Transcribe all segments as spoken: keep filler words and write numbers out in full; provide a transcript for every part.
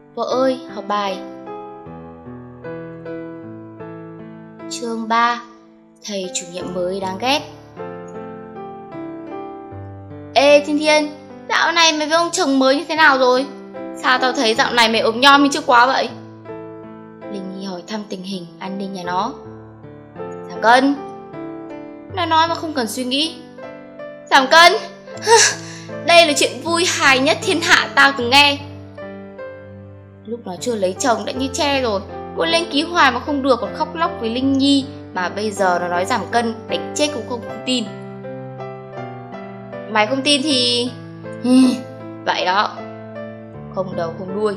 Vợ ơi, học bài. Chương ba. Thầy chủ nhiệm mới đáng ghét. Ê Thiên Thiên, dạo này mày với ông chồng mới như thế nào rồi? Sao tao thấy dạo này mày ốm nhom như trước quá vậy? Linh Nhi hỏi thăm tình hình an ninh nhà nó. Giảm cân. Nó nói mà không cần suy nghĩ. Giảm cân. Đây là chuyện vui hài nhất thiên hạ tao từng nghe. Lúc nó chưa lấy chồng đã như tre rồi, muốn lên ký hoài mà không được, còn khóc lóc với Linh Nhi. Mà bây giờ nó nói giảm cân, đánh chết cũng không, không tin. Mày không tin thì... vậy đó. Không đầu không đuôi.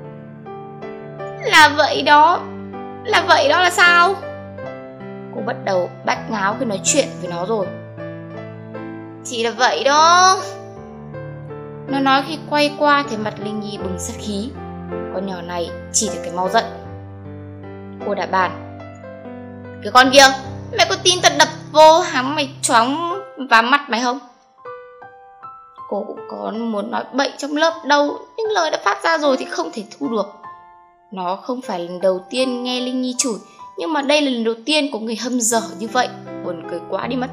Là vậy đó. Là vậy đó là sao? Cô bắt đầu bắt ngáo khi nói chuyện với nó rồi. Chỉ là vậy đó. Nó nói khi quay qua thấy mặt Linh Nhi bừng sát khí. Con nhỏ này chỉ được cái mau giận. Cô đã bàn. Cái con kia, mày có tin tao đập vô hám mày choáng vào mắt mày không? Cô cũng có muốn nói bậy trong lớp đâu, nhưng lời đã phát ra rồi thì không thể thu được. Nó không phải lần đầu tiên nghe Linh Nhi chửi, nhưng mà đây là lần đầu tiên có người hâm dở như vậy. Buồn cười quá đi mất.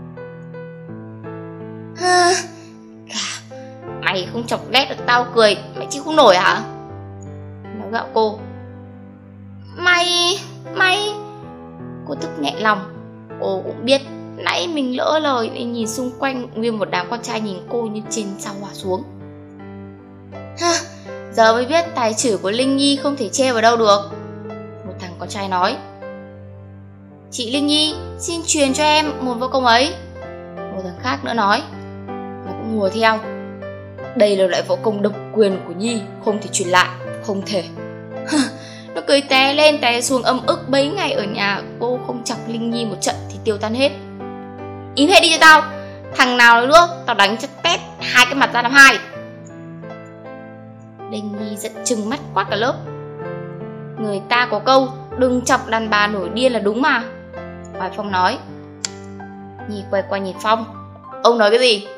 Ha, mày không chọc ghét được tao cười, mày chịu không nổi hả? Nó gạo cô. Mày, mày. Cô tức nhẹ lòng. Cô cũng biết nãy mình lỡ lời nên nhìn xung quanh nguyên một đám con trai nhìn cô như trên sao hỏa xuống. Ha, giờ mới biết tài chửi của Linh Nhi không thể chê vào đâu được. Một thằng con trai nói. Chị Linh Nhi, xin truyền cho em một võ công ấy. Một thằng khác nữa nói. Nó cũng hùa theo. Đây là loại võ công độc quyền của Nhi, không thể truyền lại, không thể. Nó cười té lên té xuống ấm ức mấy ngày ở nhà. Cô không chọc Linh Nhi một trận thì tiêu tan hết. Im hết đi cho tao. Thằng nào nói nữa tao đánh cho tét hai cái mặt ra làm hai. Linh Nhi giận chừng mắt quát cả lớp. Người ta có câu đừng chọc đàn bà nổi điên là đúng mà. Hoài Phong nói. Nhi quay qua nhìn Phong. Ông nói cái gì?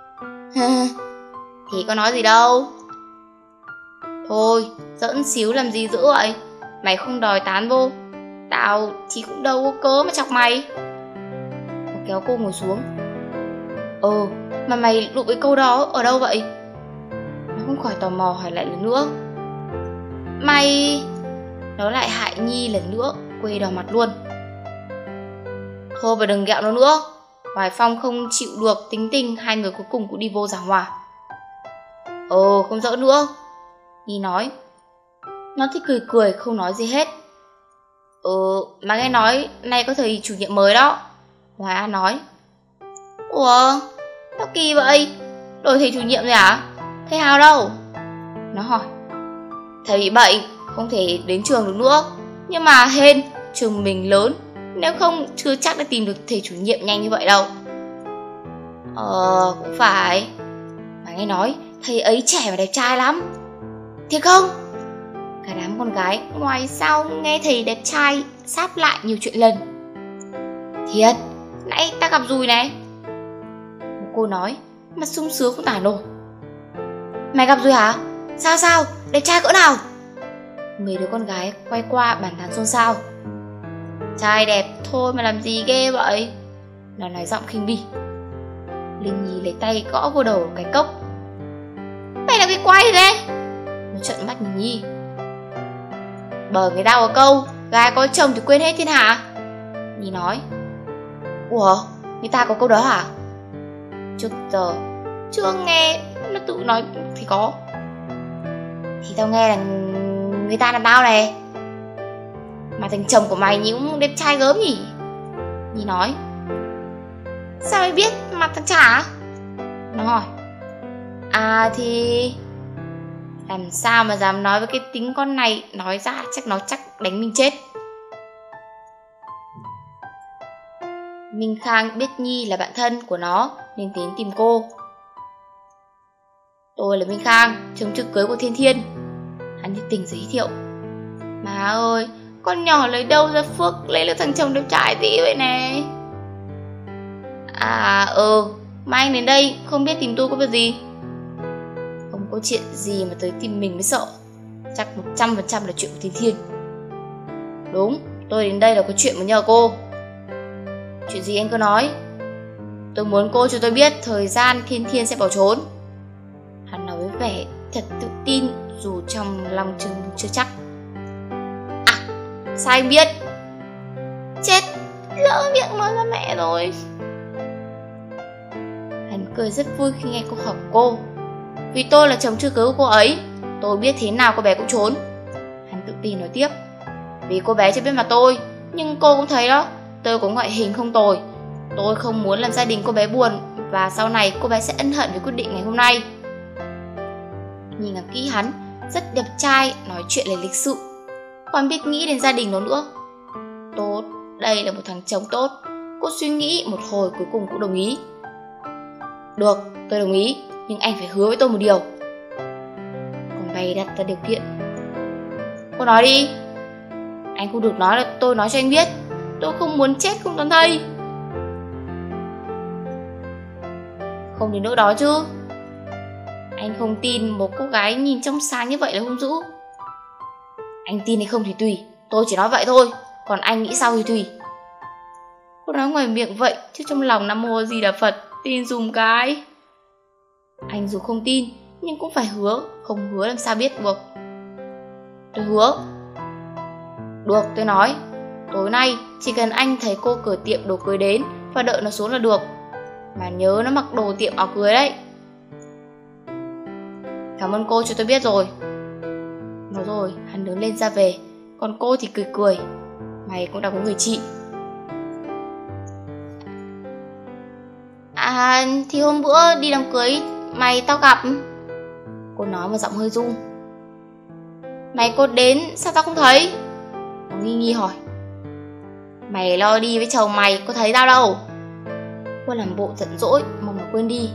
Thì có nói gì đâu. Thôi, giỡn xíu làm gì dữ vậy? Mày không đòi tán vô, tao thì cũng đâu có cớ mà chọc mày. Nó kéo cô ngồi xuống. Ờ, mà mày đụng với câu đó ở đâu vậy? Nó không khỏi tò mò hỏi lại lần nữa. Mày... Nó lại hại Nhi lần nữa, quê đỏ mặt luôn. Thôi mà đừng ghẹo nó nữa. Hoài Phong không chịu được tính tình, hai người cuối cùng cũng đi vô giảng hòa. Ờ, không giỡn nữa. Nhi nói. Nó thì cười cười không nói gì hết. Ừ, mà nghe nói nay có thầy chủ nhiệm mới đó. Hoài An nói. Ủa, sao kỳ vậy? Đổi thầy chủ nhiệm rồi hả? Thầy Hào đâu? Nó hỏi. Thầy bị bệnh, không thể đến trường được nữa. Nhưng mà hên, trường mình lớn, nếu không chưa chắc đã tìm được thầy chủ nhiệm nhanh như vậy đâu. Ờ, cũng phải. Mà nghe nói thầy ấy trẻ và đẹp trai lắm. Thiệt không? Cả đám con gái ngoài sao nghe thầy đẹp trai sáp lại nhiều chuyện lần. Thiệt, nãy ta gặp Dùi này. Một cô nói, mặt sung sướng không tả nổi. Mày gặp Dùi hả? Sao sao, đẹp trai cỡ nào? Mấy đứa con gái quay qua bàn tán xôn xao. Trai đẹp thôi mà làm gì ghê vậy? Nó nói giọng khinh bỉ. Linh Nhi lấy tay gõ vô đầu cái cốc. Mày làm cái quay đấy? Nó trợn mắt nhìn Nhi. Bởi người ta có câu gái có chồng thì quên hết thiên hạ. Nhi nói. Ủa, người ta có câu đó hả? Trước giờ chưa nghe nó tự nói thì có. Thì tao nghe là người ta làm tao này. Mà thằng chồng của mày nhìn cũng đẹp trai gớm nhỉ? Nhi nói. Sao mày biết mặt thằng chả? Nó hỏi. À thì... Làm sao mà dám nói với cái tính con này. Nói ra chắc nó chắc đánh mình chết. Minh Khang biết Nhi là bạn thân của nó nên đến tìm cô. Tôi là Minh Khang, chồng trước cưới của Thiên Thiên. Hắn nhiệt tình giới thiệu. Má ơi, con nhỏ lấy đâu ra phước lấy được thằng chồng đẹp trai tí vậy này. À ừ, mà anh đến đây không biết tìm tôi có việc gì? Không có chuyện gì mà tới tìm mình mới sợ. chắc một trăm phần trăm là chuyện của Thiên Thiên. Đúng, tôi đến đây là có chuyện muốn nhờ cô. Chuyện gì anh cứ nói. Tôi muốn cô cho tôi biết thời gian Thiên Thiên sẽ bỏ trốn. Hắn nói với vẻ thật tự tin dù trong lòng chừng chưa chắc. À, sao anh biết? Chết, lỡ miệng nói ra mẹ rồi. Hắn cười rất vui khi nghe câu hỏi của cô. Vì tôi là chồng chưa cưới của cô ấy, tôi biết thế nào cô bé cũng trốn. Hắn tự tin nói tiếp. Vì cô bé chưa biết mặt tôi, nhưng cô cũng thấy đó, tôi có ngoại hình không tồi. Tôi không muốn làm gia đình cô bé buồn, và sau này cô bé sẽ ân hận với quyết định ngày hôm nay. Nhìn ngắm kỹ hắn, rất đẹp trai, nói chuyện là lịch sự, còn biết nghĩ đến gia đình nó nữa. Tốt, đây là một thằng chồng tốt. Cô suy nghĩ một hồi cuối cùng cũng đồng ý. Được, tôi đồng ý, nhưng anh phải hứa với tôi một điều. Còn bày đặt ra điều kiện. Cô nói đi. Anh không được nói là tôi nói cho anh biết. Tôi không muốn chết không toàn thây. Không đến nỗi đó chứ. Anh không tin một cô gái nhìn trong sáng như vậy là hung dữ. Anh tin hay không thì tùy, tôi chỉ nói vậy thôi. Còn anh nghĩ sao thì tùy. Cô nói ngoài miệng vậy, chứ trong lòng Nam Mô Di Đà Phật, tin dùm cái. Anh dù không tin, nhưng cũng phải hứa. Không hứa làm sao biết được. Tôi hứa. Được, tôi nói. Tối nay chỉ cần anh thấy cô cửa tiệm đồ cưới đến và đợi nó xuống là được. Mà nhớ nó mặc đồ tiệm áo cưới đấy. Cảm ơn cô cho tôi biết rồi. Nói rồi hắn đứng lên ra về. Còn cô thì cười cười. Mày cũng đã có người chị. À thì hôm bữa đi đám cưới mày tao gặp. Cô nói một giọng hơi run. Mày có đến sao tao không thấy? Nó nghi nghi hỏi. Mày lo đi với chồng mày, có thấy tao đâu. Cô làm bộ giận dỗi, mong nó quên đi.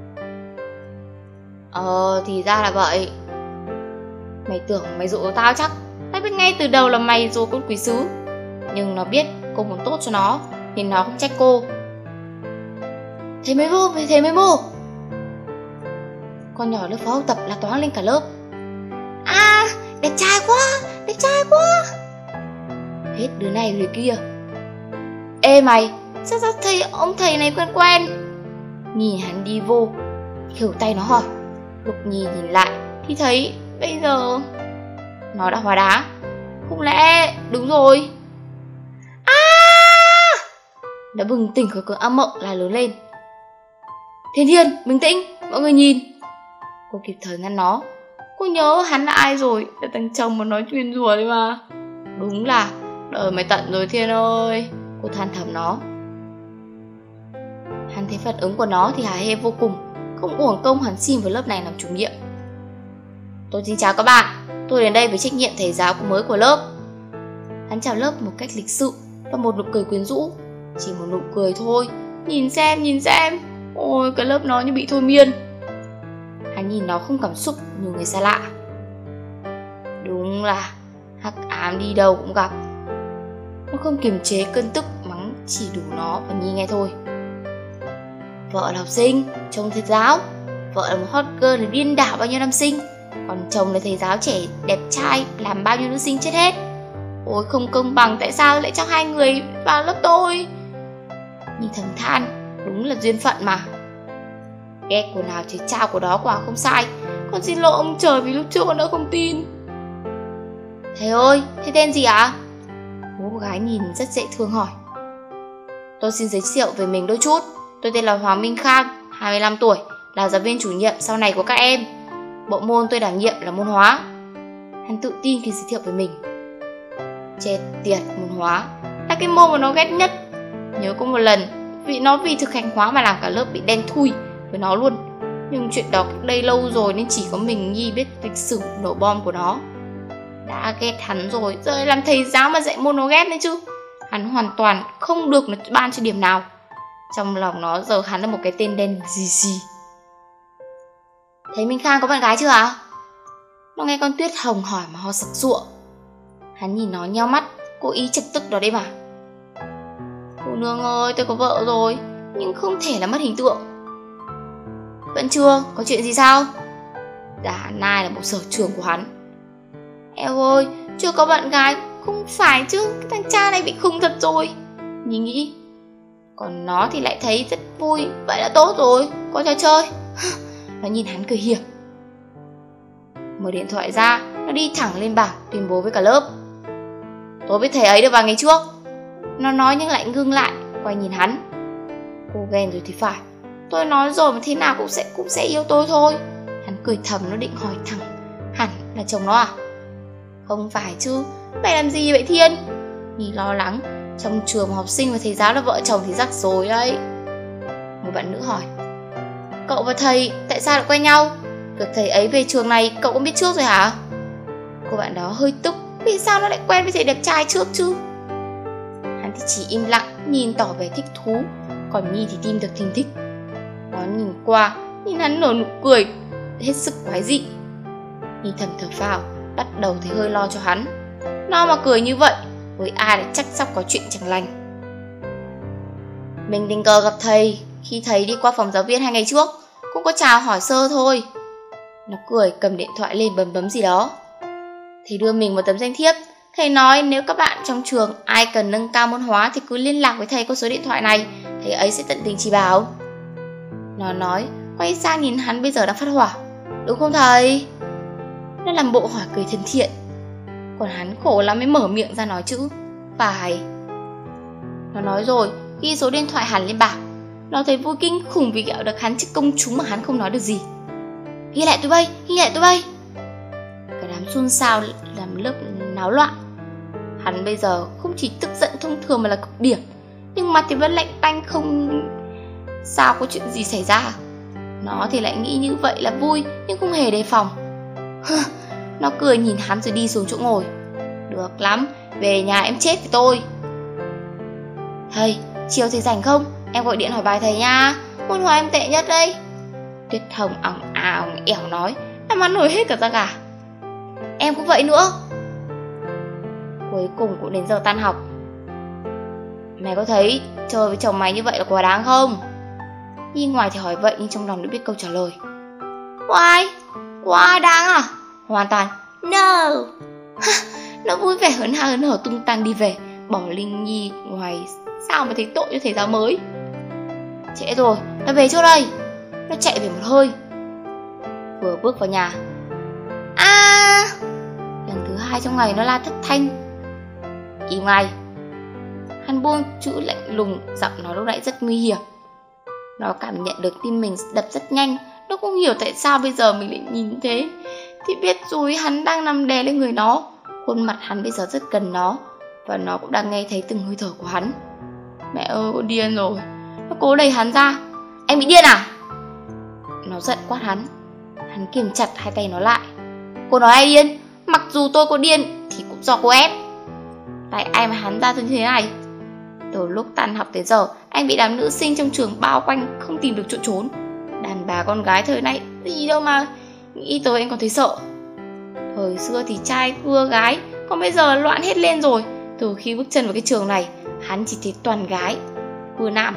Ờ thì ra là vậy. Mày tưởng mày dụ tao chắc. Tao biết ngay từ đầu là mày dụ con quỷ sứ. Nhưng nó biết cô muốn tốt cho nó, nên nó không trách cô. Thế mới vô, thế mới vô. Con nhỏ lớp phó học tập là toán lên cả lớp. À, đẹp trai quá, đẹp trai quá. Hết đứa này đứa kia. Ê mày, sao tao thấy ông thầy này quen quen. Nhìn hắn đi vô, khều tay nó hỏi. Lục Nhi nhìn lại thì thấy bây giờ nó đã hóa đá. Không lẽ đúng rồi. À! Nó bừng tỉnh khỏi cơn ác mộng là lớn lên. Thiên Thiên, bình tĩnh, mọi người nhìn. Cô kịp thời ngăn nó. Cô nhớ hắn là ai rồi, là thằng chồng mà nói chuyện rùa đấy mà. Đúng là đời mày tận rồi Thiên ơi. Cô than thầm nó. Hắn thấy phản ứng của nó thì hả hê vô cùng. Không uổng công hắn xin vào lớp này làm chủ nhiệm. Tôi xin chào các bạn. Tôi đến đây với trách nhiệm thầy giáo mới của lớp. Hắn chào lớp một cách lịch sự và một nụ cười quyến rũ. Chỉ một nụ cười thôi. Nhìn xem, nhìn xem. Ôi, cái lớp nó như bị thôi miên. Hắn nhìn nó không cảm xúc như người xa lạ. Đúng là hắc ám đi đâu cũng gặp. Nó không kiềm chế cơn tức mắng chỉ đủ nó và Nhi nghe thôi. Vợ là học sinh, chồng thầy giáo. Vợ là một hot girl để điên đảo bao nhiêu nam sinh. Còn chồng là thầy giáo trẻ đẹp trai làm bao nhiêu nữ sinh chết hết. Ôi không công bằng, tại sao lại cho hai người vào lớp tôi. Nhi thầm than, đúng là duyên phận mà. Ghét của nào thì trao của đó quả không sai. Con xin lỗi ông trời vì lúc trước con đã không tin. Thầy ơi, thế tên gì ạ? À? Cô gái nhìn rất dễ thương hỏi. Tôi xin giới thiệu về mình đôi chút. Tôi tên là Hoàng Minh Khang, hai mươi lăm tuổi, là giáo viên chủ nhiệm sau này của các em. Bộ môn tôi đảm nhiệm là môn hóa. Hắn tự tin khi giới thiệu về mình. Chết tiệt, môn hóa là cái môn mà nó ghét nhất. Nhớ có một lần vì nó vì thực hành hóa mà làm cả lớp bị đen thui với nó luôn. Nhưng chuyện đó cách đây lâu rồi nên chỉ có mình Nhi biết lịch sử nổ bom của nó. Đã ghét hắn rồi, giờ làm thầy giáo mà dạy môn nó ghét nữa chứ. Hắn hoàn toàn không được nó ban cho điểm nào. Trong lòng nó giờ hắn là một cái tên đen gì gì. Thấy Minh Khang có bạn gái chưa ạ? À? Nó nghe con Tuyết Hồng hỏi mà ho sặc sụa. Hắn nhìn nó nheo mắt, cố ý chọc tức đó đấy mà. Cô nương ơi, tôi có vợ rồi, nhưng không thể là mất hình tượng. Vẫn chưa, có chuyện gì sao? Dạ, Nai là bộ sở trường của hắn. Eo ơi, chưa có bạn gái, không phải chứ, cái thằng cha này bị khùng thật rồi. Nhi nghĩ. Còn nó thì lại thấy rất vui, vậy là tốt rồi, có trò chơi. Nó nhìn hắn cười hiệp. Mở điện thoại ra, nó đi thẳng lên bảng tuyên bố với cả lớp. Tôi biết thầy ấy được vào ngày trước. Nó nói nhưng lại ngưng lại, quay nhìn hắn. Cô ghen rồi thì phải. Tôi nói rồi mà thế nào cũng sẽ cũng sẽ yêu tôi thôi. Hắn cười thầm, nó định hỏi thẳng hẳn là chồng nó à? Không phải chứ, mày làm gì vậy Thiên? Nhi lo lắng, trong trường học sinh và thầy giáo là vợ chồng thì rắc rối đấy. Một bạn nữ hỏi, cậu và thầy tại sao lại quen nhau? Việc thầy ấy về trường này cậu cũng biết trước rồi hả? Cô bạn đó hơi tức, vì sao nó lại quen với thầy đẹp trai trước chứ? Hắn thì chỉ im lặng, nhìn tỏ vẻ thích thú, còn Nhi thì tim đập thình thịch. Nó nhìn qua, nhìn hắn nở nụ cười hết sức quái dị. Nhi thầm thở phào, bắt đầu thấy hơi lo cho hắn. Nó mà cười như vậy, với ai lại chắc sắp có chuyện chẳng lành. Mình tình cờ gặp thầy khi thầy đi qua phòng giáo viên hai ngày trước, cũng có chào hỏi sơ thôi. Nó cười cầm điện thoại lên bấm bấm gì đó. Thầy đưa mình một tấm danh thiếp. Thầy nói nếu các bạn trong trường ai cần nâng cao môn hóa thì cứ liên lạc với thầy qua số điện thoại này, thầy ấy sẽ tận tình chỉ bảo. Nó nói, quay sang nhìn hắn bây giờ đang phát hỏa. Đúng không thầy? Nó làm bộ hỏi cười thân thiện, còn hắn khổ lắm mới mở miệng ra nói chữ phải. Nó nói rồi, ghi số điện thoại hắn lên bảng. Nó thấy vui kinh khủng vì ghẹo được hắn trước công chúng mà hắn không nói được gì. Ghi lại tôi bay, ghi lại tôi bay. Cả đám xôn xao làm lớp náo loạn. Hắn bây giờ không chỉ tức giận thông thường mà là cực điểm, nhưng mặt thì vẫn lạnh tanh, không sao có chuyện gì xảy ra. Nó thì lại nghĩ như vậy là vui, nhưng không hề đề phòng. Nó cười nhìn hắn rồi đi xuống chỗ ngồi. Được lắm, về nhà em chết với tôi. Thầy, chiều thầy rảnh không? Em gọi điện hỏi bài thầy nha. Môn hóa em tệ nhất đây. Tuyết Hồng ỏng à ỏng ẻo nói, em ăn nổi hết cả da gà. Em cũng vậy nữa. Cuối cùng cũng đến giờ tan học. Mày có thấy chơi với chồng mày như vậy là quá đáng không? Nhi ngoài thì hỏi vậy nhưng trong lòng đã biết câu trả lời. Why? Quá đáng à? Hoàn toàn no. Nó vui vẻ hớn hở hớn hở tung tăng đi về, bỏ Linh Nhi ngoài. Sao mà thấy tội cho thầy giáo mới. Trễ rồi, nó về trước đây. Nó chạy về một hơi. Vừa bước vào nhà, à, lần thứ hai trong ngày nó la thất thanh. Im ngay. Hắn buông chữ lạnh lùng, giọng nó lúc nãy rất nguy hiểm. Nó cảm nhận được tim mình đập rất nhanh. Nó không hiểu tại sao bây giờ mình lại nhìn thế. Thì biết rồi, hắn đang nằm đè lên người nó. Khuôn mặt hắn bây giờ rất gần nó, và nó cũng đang nghe thấy từng hơi thở của hắn. Mẹ ơi, con điên rồi. Nó cố đẩy hắn ra. Em bị điên à? Nó giận quát hắn. Hắn kiềm chặt hai tay nó lại. Cô nói ai điên? Mặc dù tôi có điên thì cũng do cô ép. Tại ai mà hắn ra như thế này? Từ lúc tan học tới giờ, anh bị đám nữ sinh trong trường bao quanh, không tìm được chỗ trốn. Đàn bà con gái thời nay gì đâu mà nghĩ tới anh còn thấy sợ. Thời xưa thì trai cưa gái, còn bây giờ loạn hết lên rồi. Từ khi bước chân vào cái trường này, hắn chỉ thấy toàn gái cưa nam.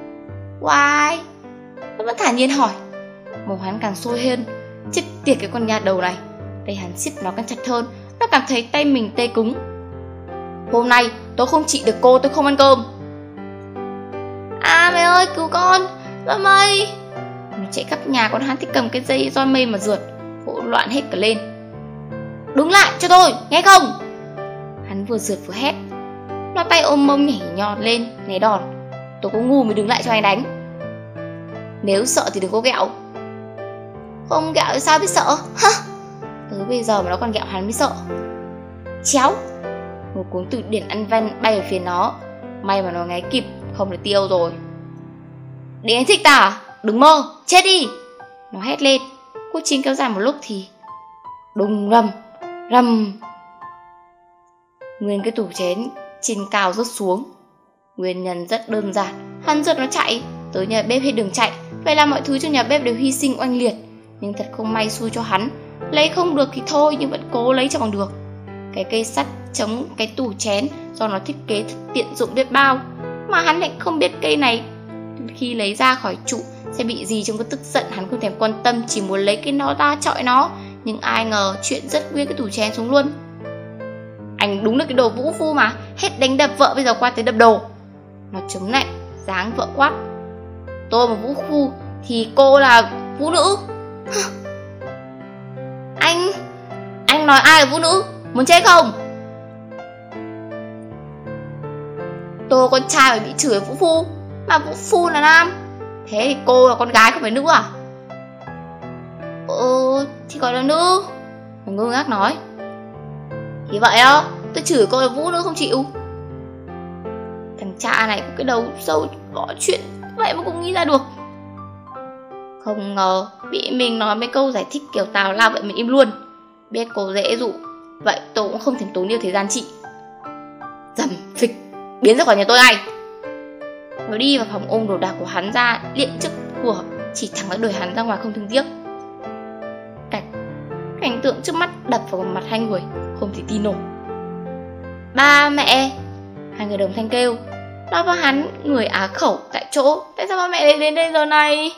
Why? Nó vẫn thản nhiên hỏi. Màu hắn càng sôi hơn. Chết tiệt cái con nhà đầu này. Tay hắn siết nó càng chặt hơn. Nó cảm thấy tay mình tê cứng. Hôm nay tôi không trị được cô, tôi không ăn cơm. À mày ơi, cứu con, roi mây. Nó chạy khắp nhà, con hắn thì cầm cái dây roi mây mà rượt, hỗn loạn hết cả lên. Đứng lại cho tôi, nghe không? Hắn vừa rượt vừa hét. Nó tay ôm mông nhảy nhọt lên, né đòn. Tôi có ngu mới đứng lại cho anh đánh. Nếu sợ thì đừng có ghẹo. Không ghẹo thì sao biết sợ? Ha! Tới bây giờ mà nó còn ghẹo hắn mới sợ. Chéo! Một cuốn từ điển ăn văn bay về phía nó. May mà nó ngáy kịp, không là tiêu rồi. Để anh thích ta à? Đừng mơ, chết đi! Nó hét lên. Cuộc chiến kéo dài một lúc thì đùng rầm, rầm. Nguyên cái tủ chén trên cao rớt xuống. Nguyên nhân rất đơn giản. Hắn rượt nó chạy. Tới nhà bếp hết đường chạy. Vậy là mọi thứ trong nhà bếp đều hy sinh oanh liệt. Nhưng thật không may xui cho hắn. Lấy không được thì thôi, nhưng vẫn cố lấy cho bằng được. Cái cây sắt chống cái tủ chén do nó thiết kế thật tiện dụng biết bao, mà hắn lại không biết cây này khi lấy ra khỏi trụ sẽ bị gì. Trong cái tức giận hắn không thèm quan tâm, chỉ muốn lấy cái nó ra chọi nó. Nhưng ai ngờ chuyện rất nguyên cái tủ chén xuống luôn. Anh đúng là cái đồ vũ phu mà, hết đánh đập vợ bây giờ qua tới đập đồ. Nó chống nạnh, dáng vợ quát. Tôi mà vũ phu thì cô là vũ nữ. Anh, anh nói ai là vũ nữ? Muốn chết không? Tôi con trai phải bị chửi vũ phu, mà vũ phu là nam. Thế thì cô là con gái không phải nữ à? Ừ, thì gọi là nữ. Nó ngơ ngác nói. Thì vậy á, tôi chửi cô là vũ nữ không chịu. Thằng cha này có cái đầu sâu gõ chuyện vậy mà cũng nghĩ ra được. Không ngờ bị mình nói mấy câu giải thích kiểu tào lao vậy mình im luôn. Biết cô dễ dụ, vậy tôi cũng không thèm tốn nhiều thời gian chị. Dầm phịch, biến ra khỏi nhà tôi ngay. Nó đi vào phòng ôm đồ đạc của hắn ra, liệng chức của chỉ thẳng đã đuổi hắn ra ngoài không thương tiếc. Cảnh cảnh tượng trước mắt đập vào mặt hai người, không thể tin nổi. Ba mẹ! Hai người đồng thanh kêu. Nó và hắn người á khẩu tại chỗ. Tại sao ba mẹ lại đến đây giờ này?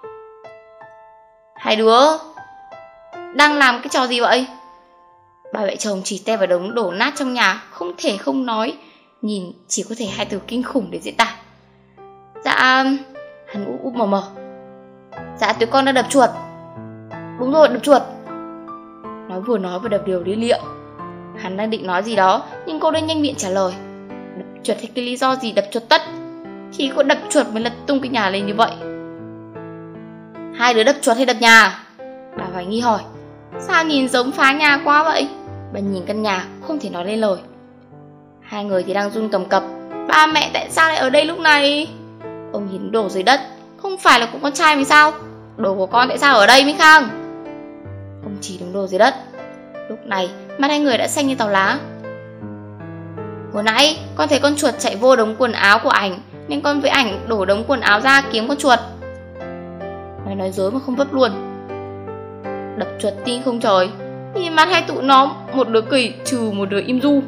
Hai đứa đang làm cái trò gì vậy? Ba mẹ chồng chỉ tay vào đống đổ nát trong nhà, không thể không nói, nhìn chỉ có thể hai từ kinh khủng để diễn tả. Dạ, hắn úp úp mờ mờ. Dạ tụi con đã đập chuột. Đúng rồi, đập chuột. Nói vừa nói vừa đập điều đi liệu. Hắn đang định nói gì đó, nhưng cô đã nhanh miệng trả lời. Đập chuột hay cái lý do gì đập chuột tất? Chỉ có đập chuột mới lật tung cái nhà lên như vậy. Hai đứa đập chuột hay đập nhà? Bà hoài nghi hỏi. Sao nhìn giống phá nhà quá vậy? Bà nhìn căn nhà không thể nói lên lời. Hai người thì đang run cầm cập. Ba mẹ tại sao lại ở đây lúc này? Ông nhìn đồ dưới đất. Không phải là của con trai mình sao? Đồ của con tại sao ở đây Minh Khang? Ông chỉ đống đồ dưới đất. Lúc này mắt hai người đã xanh như tàu lá. Hồi nãy con thấy con chuột chạy vô đống quần áo của ảnh, nên con với ảnh đổ đống quần áo ra kiếm con chuột. Mày nói dối mà không vấp luôn. Đập chuột tin không trời. Nhìn mặt hai tụi nó, một đứa cười trừ một đứa im du.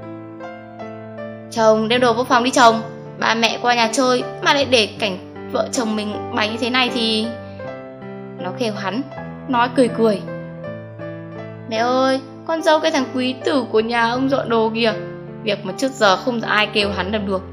Chồng đem đồ vô phòng đi chồng. Ba mẹ qua nhà chơi mà lại để cảnh vợ chồng mình bày như thế này thì... Nó kêu hắn, nói cười cười. Mẹ ơi, con dâu cái thằng quý tử của nhà ông dọn đồ kìa. Việc mà trước giờ không ai kêu hắn làm được.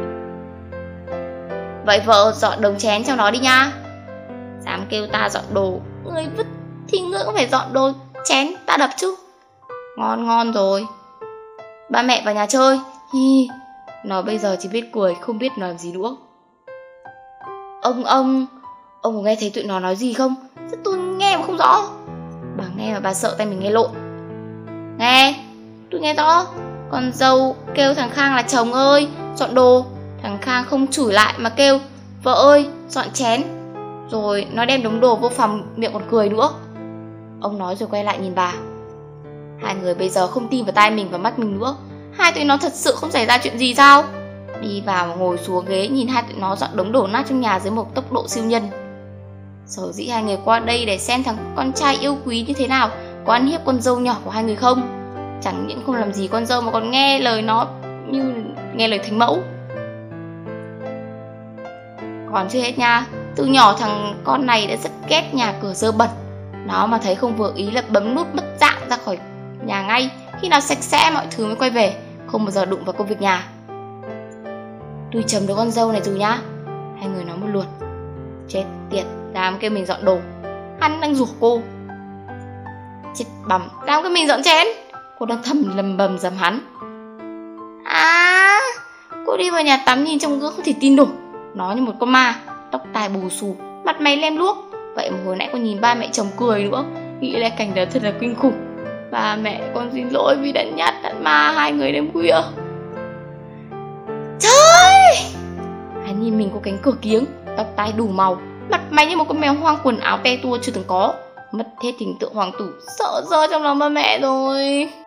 Vậy vợ dọn đống chén trong đó đi nha. Dám kêu ta dọn đồ, người vứt thì ngươi cũng phải dọn đồ chén ta đập chứ. Ngon ngon rồi. Ba mẹ vào nhà chơi. Hi, nó bây giờ chỉ biết cười, không biết làm gì nữa. Ông, ông Ông có nghe thấy tụi nó nói gì không? Chứ tôi nghe mà không rõ. Bà nghe mà bà sợ tay mình nghe lộn. Nghe, tôi nghe rõ. Con dâu kêu thằng Khang là chồng ơi, dọn đồ. Thằng Khang không chửi lại mà kêu vợ ơi, dọn chén. Rồi nó đem đống đồ vô phòng, miệng còn cười nữa. Ông nói rồi quay lại nhìn bà. Hai người bây giờ không tin vào tai mình và mắt mình nữa. Hai tụi nó thật sự không xảy ra chuyện gì sao? Đi vào ngồi xuống ghế nhìn hai tụi nó dọn đống đổ nát trong nhà với một tốc độ siêu nhân. Sở dĩ hai người qua đây để xem thằng con trai yêu quý như thế nào, có ăn hiếp con dâu nhỏ của hai người không. Chẳng những không làm gì con dâu mà còn nghe lời nó như nghe lời thánh mẫu. Còn chưa hết nha, từ nhỏ thằng con này đã rất ghét nhà cửa dơ bẩn. Nó mà thấy không vừa ý là bấm nút mất dạng ra khỏi nhà ngay. Khi nào sạch sẽ mọi thứ mới quay về, không bao giờ đụng vào công việc nhà. Tôi chấm đứa con dâu này rồi nhá. Hai người nói một lượt. Chết tiệt, dám kêu mình dọn đồ. Hắn đang rủa cô. Chết bằm, dám kêu mình dọn chén. Cô đang thầm lầm bầm dầm hắn. À, cô đi vào nhà tắm nhìn trong gương không thể tin nổi. Nó như một con ma, tóc tai bù xù, mặt mày lem luốc. Vậy mà hồi nãy con nhìn ba mẹ chồng cười nữa. Nghĩ lại cảnh đó thật là kinh khủng. Ba mẹ con xin lỗi vì đã nhát đã ma hai người đêm khuya. Trời! Hắn nhìn mình có cánh cửa kiếng, tóc tai đủ màu, mặt mày như một con mèo hoang, quần áo te tua chưa từng có. Mất hết hình tượng hoàng tử, sợ rơi trong lòng ba mẹ rồi.